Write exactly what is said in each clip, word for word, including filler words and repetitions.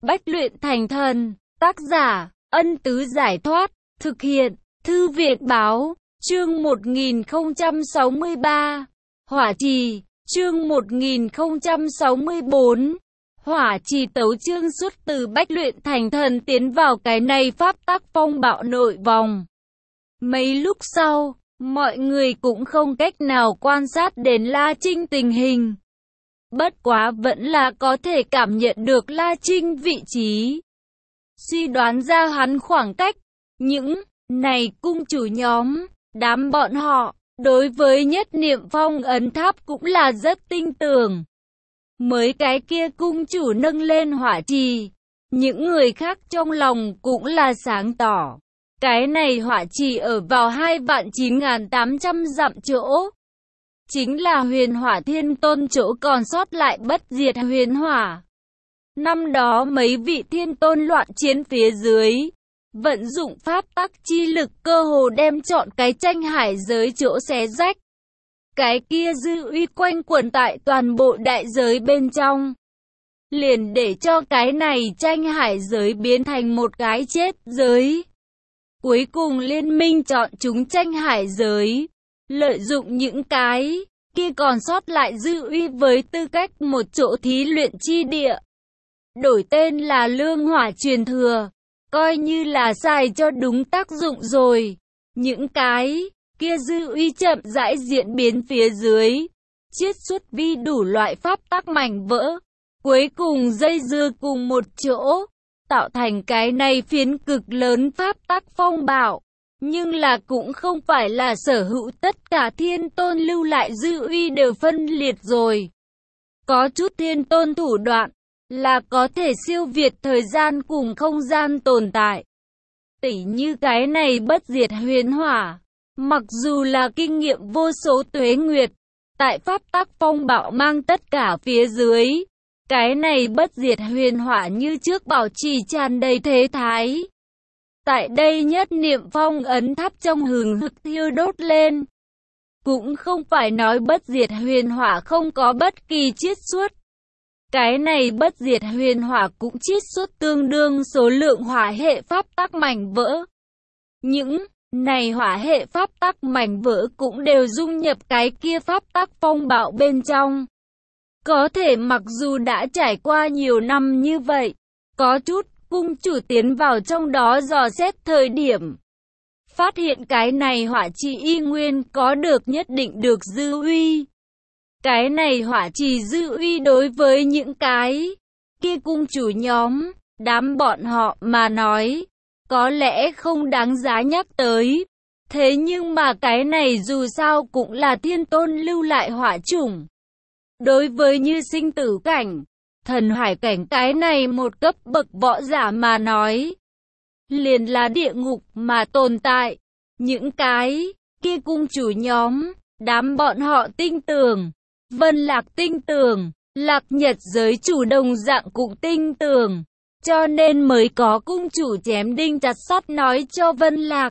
Bách luyện thành thần, tác giả, Ân Tứ Giải Thoát, thực hiện, Thư viện Báo, chương một nghìn không trăm sáu mươi ba, Hỏa Trì, chương một nghìn không trăm sáu mươi bốn, Hỏa Trì tấu chương xuất từ Bách luyện thành thần tiến vào cái này pháp tắc phong bạo nội vòng. Mấy lúc sau, mọi người cũng không cách nào quan sát đến La Trinh tình hình. Bất quá vẫn là có thể cảm nhận được La Trinh vị trí. Suy đoán ra hắn khoảng cách. Những này cung chủ nhóm, đám bọn họ, đối với nhất niệm phong ấn tháp cũng là rất tin tưởng. Mới cái kia cung chủ nâng lên hỏa trì, những người khác trong lòng cũng là sáng tỏ. Cái này hỏa trì ở vào hai vạn chín nghìn tám trăm dặm chỗ. Chính là huyền hỏa thiên tôn chỗ còn sót lại bất diệt huyền hỏa. Năm đó mấy vị thiên tôn loạn chiến phía dưới, vận dụng pháp tắc chi lực cơ hồ đem trọn cái tranh hải giới chỗ xé rách. Cái kia dư uy quanh quẩn tại toàn bộ đại giới bên trong. Liền để cho cái này tranh hải giới biến thành một cái chết giới. Cuối cùng liên minh chọn chúng tranh hải giới. Lợi dụng những cái kia còn sót lại dư uy với tư cách một chỗ thí luyện chi địa. Đổi tên là lương hỏa truyền thừa. Coi như là xài cho đúng tác dụng rồi. Những cái kia dư uy chậm rãi diễn biến phía dưới. Chiết xuất vi đủ loại pháp tắc mảnh vỡ. Cuối cùng dây dưa cùng một chỗ. Tạo thành cái này phiến cực lớn pháp tắc phong bạo. Nhưng là cũng không phải là sở hữu tất cả thiên tôn lưu lại dư uy đều phân liệt rồi. Có chút thiên tôn thủ đoạn là có thể siêu việt thời gian cùng không gian tồn tại. Tỉ như cái này bất diệt huyền hỏa. Mặc dù là kinh nghiệm vô số tuế nguyệt, tại pháp tắc phong bạo mang tất cả phía dưới. Cái này bất diệt huyền hỏa như trước bảo trì tràn đầy thế thái. Tại đây nhất niệm phong ấn tháp trong hừng hực thiêu đốt lên. Cũng không phải nói bất diệt huyền hỏa không có bất kỳ chiết xuất. Cái này bất diệt huyền hỏa cũng chiết xuất tương đương số lượng hỏa hệ pháp tắc mảnh vỡ. Những này hỏa hệ pháp tắc mảnh vỡ cũng đều dung nhập cái kia pháp tắc phong bạo bên trong. Có thể mặc dù đã trải qua nhiều năm như vậy, có chút cung chủ tiến vào trong đó dò xét thời điểm. Phát hiện cái này hỏa trì y nguyên có được nhất định được dư uy. Cái này hỏa trì dư uy đối với những cái kia cung chủ nhóm, đám bọn họ mà nói, có lẽ không đáng giá nhắc tới. Thế nhưng mà cái này dù sao cũng là thiên tôn lưu lại hỏa chủng. Đối với như sinh tử cảnh, thần hải cảnh cái này một cấp bậc võ giả mà nói, liền là địa ngục mà tồn tại. Những cái kia cung chủ nhóm, đám bọn họ tin tưởng, Vân Lạc tin tưởng, Lạc Nhật giới chủ đồng dạng cũng tin tưởng, cho nên mới có cung chủ chém đinh chặt sắt nói cho Vân Lạc.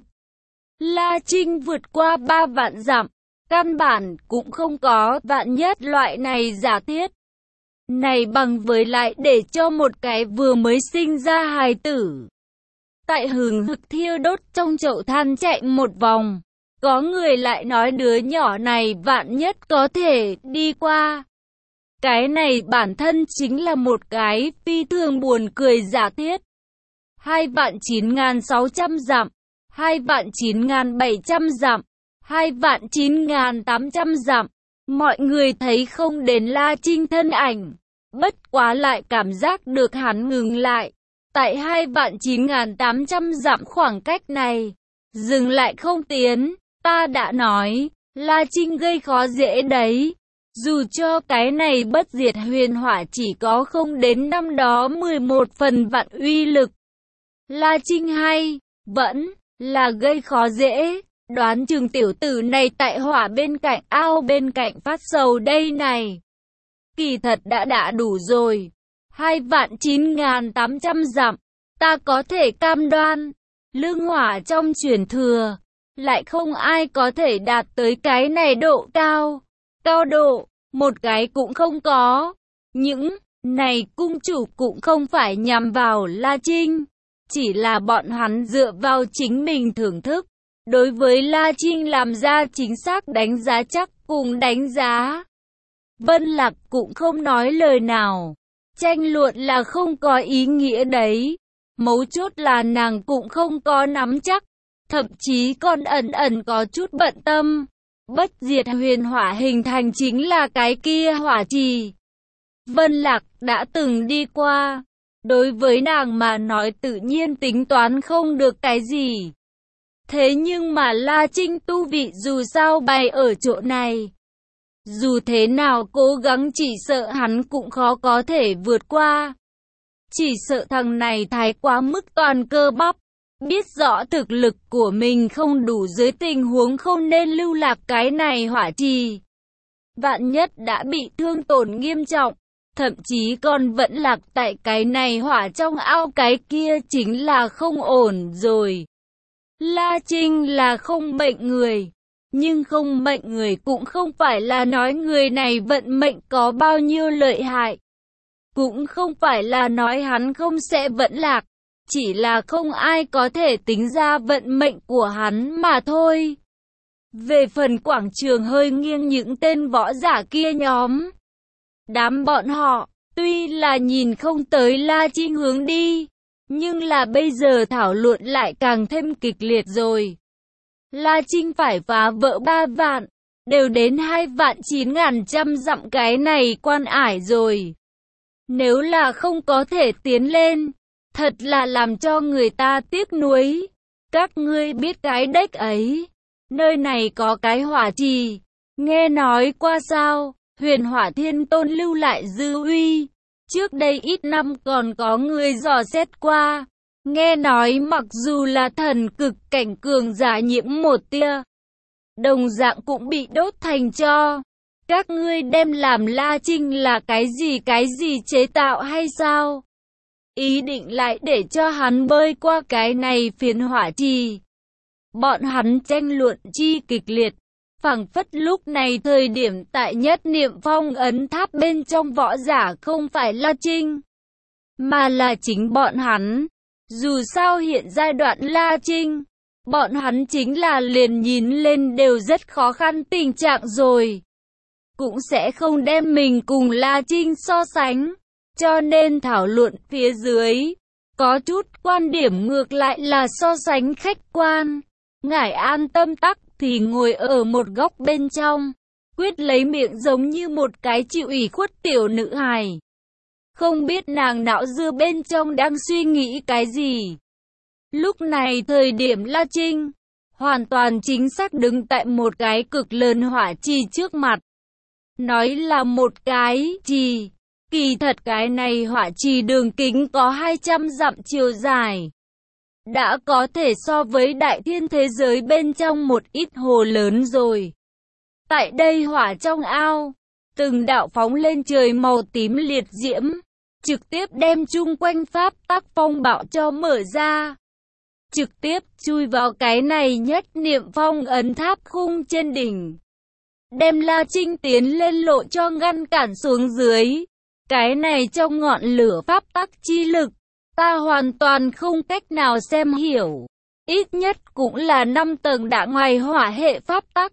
La Trinh vượt qua ba vạn dặm, căn bản cũng không có vạn nhất loại này giả thiết. Này bằng với lại để cho một cái vừa mới sinh ra hài tử. Tại hừng hực thiêu đốt trong chậu than chạy một vòng. Có người lại nói đứa nhỏ này vạn nhất có thể đi qua. Cái này bản thân chính là một cái phi thường buồn cười giả thiết. Hai vạn chín nghìn sáu trăm dặm. Hai vạn chín nghìn bảy trăm dặm. Hai vạn chín nghìn tám trăm dặm. Mọi người thấy không đến La Trinh thân ảnh. Bất quá lại cảm giác được hắn ngừng lại. Tại hai vạn chín nghìn tám trăm dặm khoảng cách này. Dừng lại không tiến. Ta đã nói, La Trinh gây khó dễ đấy. Dù cho cái này bất diệt huyền hỏa chỉ có không đến năm đó mười một phần vạn uy lực. La Trinh hay, vẫn là gây khó dễ. Đoán chừng tiểu tử này tại hỏa bên cạnh ao bên cạnh phát sầu đây này. Kỳ thật đã đã đủ rồi. Hai vạn chín nghìn tám trăm dặm. Ta có thể cam đoan. Lương hỏa trong truyền thừa. Lại không ai có thể đạt tới cái này độ cao. Cao độ. Một cái cũng không có. Những Này cung chủ cũng không phải nhằm vào La Trinh, chỉ là bọn hắn dựa vào chính mình thưởng thức. Đối với La Trinh làm ra chính xác đánh giá chắc cùng đánh giá. Vân Lạc cũng không nói lời nào. Tranh luận là không có ý nghĩa đấy. Mấu chốt là nàng cũng không có nắm chắc. Thậm chí còn ẩn ẩn có chút bận tâm. Bất diệt huyền hỏa hình thành chính là cái kia hỏa trì. Vân Lạc đã từng đi qua. Đối với nàng mà nói tự nhiên tính toán không được cái gì. Thế nhưng mà La Trinh tu vị dù sao bày ở chỗ này. Dù thế nào cố gắng chỉ sợ hắn cũng khó có thể vượt qua. Chỉ sợ thằng này thái quá mức toàn cơ bắp. Biết rõ thực lực của mình không đủ dưới tình huống không nên lưu lạc cái này hỏa trì. Vạn nhất đã bị thương tổn nghiêm trọng. Thậm chí còn vẫn lạc tại cái này hỏa trong ao, cái kia chính là không ổn rồi. La Trinh là không mệnh người. Nhưng không mệnh người cũng không phải là nói người này vận mệnh có bao nhiêu lợi hại. Cũng không phải là nói hắn không sẽ vẫn lạc. Chỉ là không ai có thể tính ra vận mệnh của hắn mà thôi. Về phần quảng trường hơi nghiêng những tên võ giả kia nhóm. Đám bọn họ, tuy là nhìn không tới La Trinh hướng đi. Nhưng là bây giờ thảo luận lại càng thêm kịch liệt rồi. La Trinh phải phá vỡ ba vạn, đều đến hai vạn chín ngàn trăm dặm cái này quan ải rồi. Nếu là không có thể tiến lên, thật là làm cho người ta tiếc nuối. Các ngươi biết cái đếch ấy, nơi này có cái hỏa trì, nghe nói qua sao, huyền hỏa thiên tôn lưu lại dư uy. Trước đây ít năm còn có người dò xét qua. Nghe nói mặc dù là thần cực cảnh cường giả nhiễm một tia, đồng dạng cũng bị đốt thành tro. Các ngươi đem làm La Trinh là cái gì cái gì chế tạo hay sao? Ý định lại để cho hắn bơi qua cái này phiến hỏa trì. Bọn hắn tranh luận chi kịch liệt. Phảng phất lúc này thời điểm tại nhất niệm phong ấn tháp bên trong võ giả không phải La Trinh, mà là chính bọn hắn. Dù sao hiện giai đoạn La Trinh, bọn hắn chính là liền nhìn lên đều rất khó khăn tình trạng rồi. Cũng sẽ không đem mình cùng La Trinh so sánh. Cho nên thảo luận phía dưới, có chút quan điểm ngược lại là so sánh khách quan. Ngải an tâm tắc thì ngồi ở một góc bên trong, quyết lấy miệng giống như một cái chịu ủy khuất tiểu nữ hài. Không biết nàng não dưa bên trong đang suy nghĩ cái gì. Lúc này thời điểm La Trinh, hoàn toàn chính xác đứng tại một cái cực lớn hỏa trì trước mặt. Nói là một cái trì, kỳ thật cái này hỏa trì đường kính có hai trăm dặm chiều dài. Đã có thể so với đại thiên thế giới bên trong một ít hồ lớn rồi. Tại đây hỏa trong ao, từng đạo phóng lên trời màu tím liệt diễm, trực tiếp đem chung quanh pháp tắc phong bạo cho mở ra. Trực tiếp chui vào cái này nhất niệm phong ấn tháp khung trên đỉnh. Đem La Trinh tiến lên lộ cho ngăn cản xuống dưới. Cái này trong ngọn lửa pháp tắc chi lực, ta hoàn toàn không cách nào xem hiểu. Ít nhất cũng là năm tầng đã ngoài hỏa hệ pháp tắc.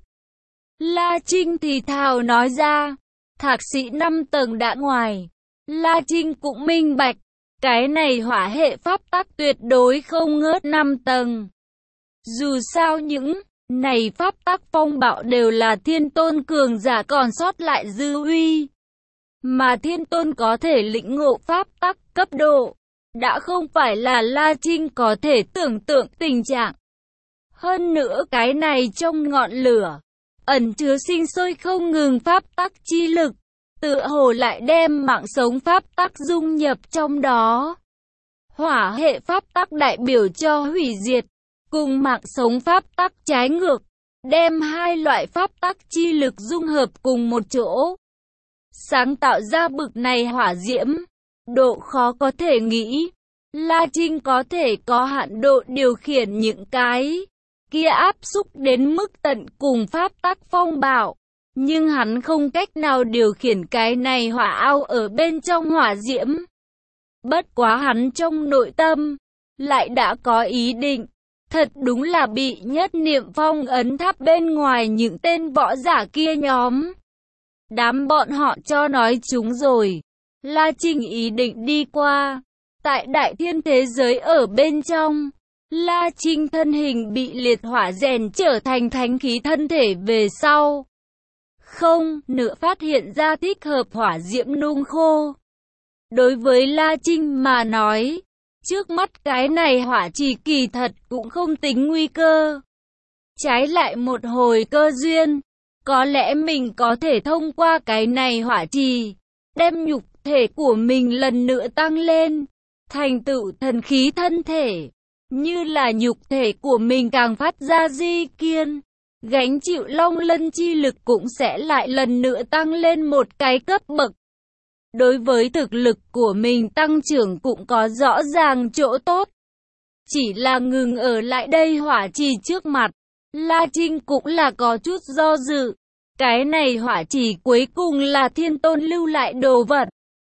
La Trinh thì thào nói ra. Thạc sĩ năm tầng đã ngoài. La Trinh cũng minh bạch. Cái này hỏa hệ pháp tắc tuyệt đối không ngớt năm tầng. Dù sao những này pháp tắc phong bạo đều là thiên tôn cường giả còn sót lại dư uy. Mà thiên tôn có thể lĩnh ngộ pháp tắc cấp độ. Đã không phải là La Trinh có thể tưởng tượng tình trạng. Hơn nữa cái này trong ngọn lửa, ẩn chứa sinh sôi không ngừng pháp tắc chi lực, tựa hồ lại đem mạng sống pháp tắc dung nhập trong đó. Hỏa hệ pháp tắc đại biểu cho hủy diệt, cùng mạng sống pháp tắc trái ngược, đem hai loại pháp tắc chi lực dung hợp cùng một chỗ. Sáng tạo ra bực này hỏa diễm. Độ khó có thể nghĩ, La Trinh có thể có hạn độ điều khiển những cái kia áp xúc đến mức tận cùng pháp tắc phong bạo. nhưng hắn không cách nào điều khiển cái này hỏa ao ở bên trong hỏa diễm. Bất quá hắn trong nội tâm lại đã có ý định, thật đúng là bị nhất niệm phong ấn tháp bên ngoài những tên võ giả kia nhóm. Đám bọn họ cho nói chúng rồi. La Trinh ý định đi qua. Tại đại thiên thế giới ở bên trong, La Trinh thân hình bị liệt hỏa rèn trở thành thánh khí thân thể về sau. Không, nữa phát hiện ra thích hợp hỏa diễm nung khô. Đối với La Trinh mà nói, trước mắt cái này hỏa trì kỳ thật cũng không tính nguy cơ. Trái lại một hồi cơ duyên, có lẽ mình có thể thông qua cái này hỏa trì, đem nhục thể của mình lần nữa tăng lên, thành tựu thần khí thân thể. Như là nhục thể của mình càng phát ra di kiên, gánh chịu long lân chi lực cũng sẽ lại lần nữa tăng lên một cái cấp bậc. Đối với thực lực của mình tăng trưởng cũng có rõ ràng chỗ tốt. Chỉ là ngừng ở lại đây hỏa trì trước mặt, La Trinh cũng là có chút do dự. Cái này hỏa trì cuối cùng là Thiên Tôn lưu lại đồ vật.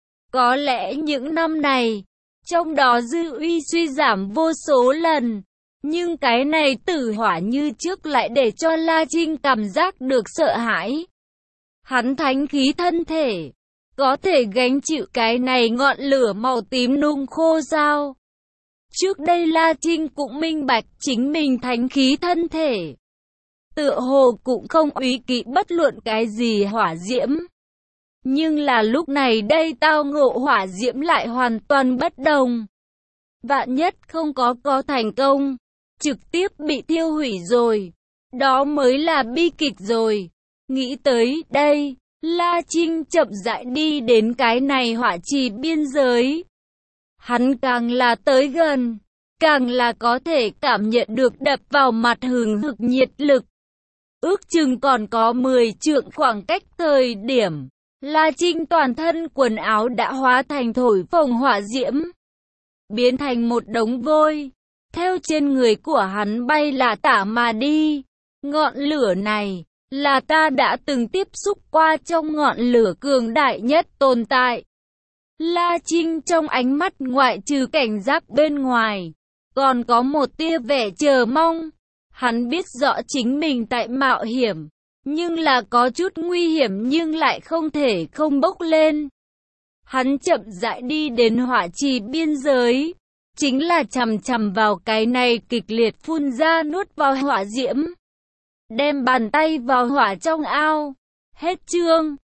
Có lẽ những năm này, trong đó dư uy suy giảm vô số lần. Nhưng cái này tử hỏa như trước lại để cho La Trinh cảm giác được sợ hãi. Hắn thánh khí thân thể, có thể gánh chịu cái này ngọn lửa màu tím nung khô sao? Trước đây La Trinh cũng minh bạch chính mình thánh khí thân thể, tựa hồ cũng không úy kỵ bất luận cái gì hỏa diễm. Nhưng là lúc này đây tao ngộ hỏa diễm lại hoàn toàn bất đồng. Vạn nhất không có có thành công, trực tiếp bị thiêu hủy rồi. Đó mới là bi kịch rồi. Nghĩ tới đây, La Trinh chậm rãi đi đến cái này hỏa trì biên giới. Hắn càng là tới gần, càng là có thể cảm nhận được đập vào mặt hừng hực nhiệt lực. Ước chừng còn có mười trượng khoảng cách thời điểm, La Trinh toàn thân quần áo đã hóa thành thổi phồng hỏa diễm, biến thành một đống vôi, theo trên người của hắn bay lả tả mà đi. Ngọn lửa này là ta đã từng tiếp xúc qua trong ngọn lửa cường đại nhất tồn tại. La Trinh trong ánh mắt ngoại trừ cảnh giác bên ngoài, còn có một tia vẻ chờ mong. Hắn biết rõ chính mình tại mạo hiểm, nhưng là có chút nguy hiểm nhưng lại không thể không bốc lên. Hắn chậm rãi đi đến hỏa trì biên giới, chính là chằm chằm vào cái này kịch liệt phun ra nuốt vào hỏa diễm. Đem bàn tay vào hỏa trong ao. Hết chương.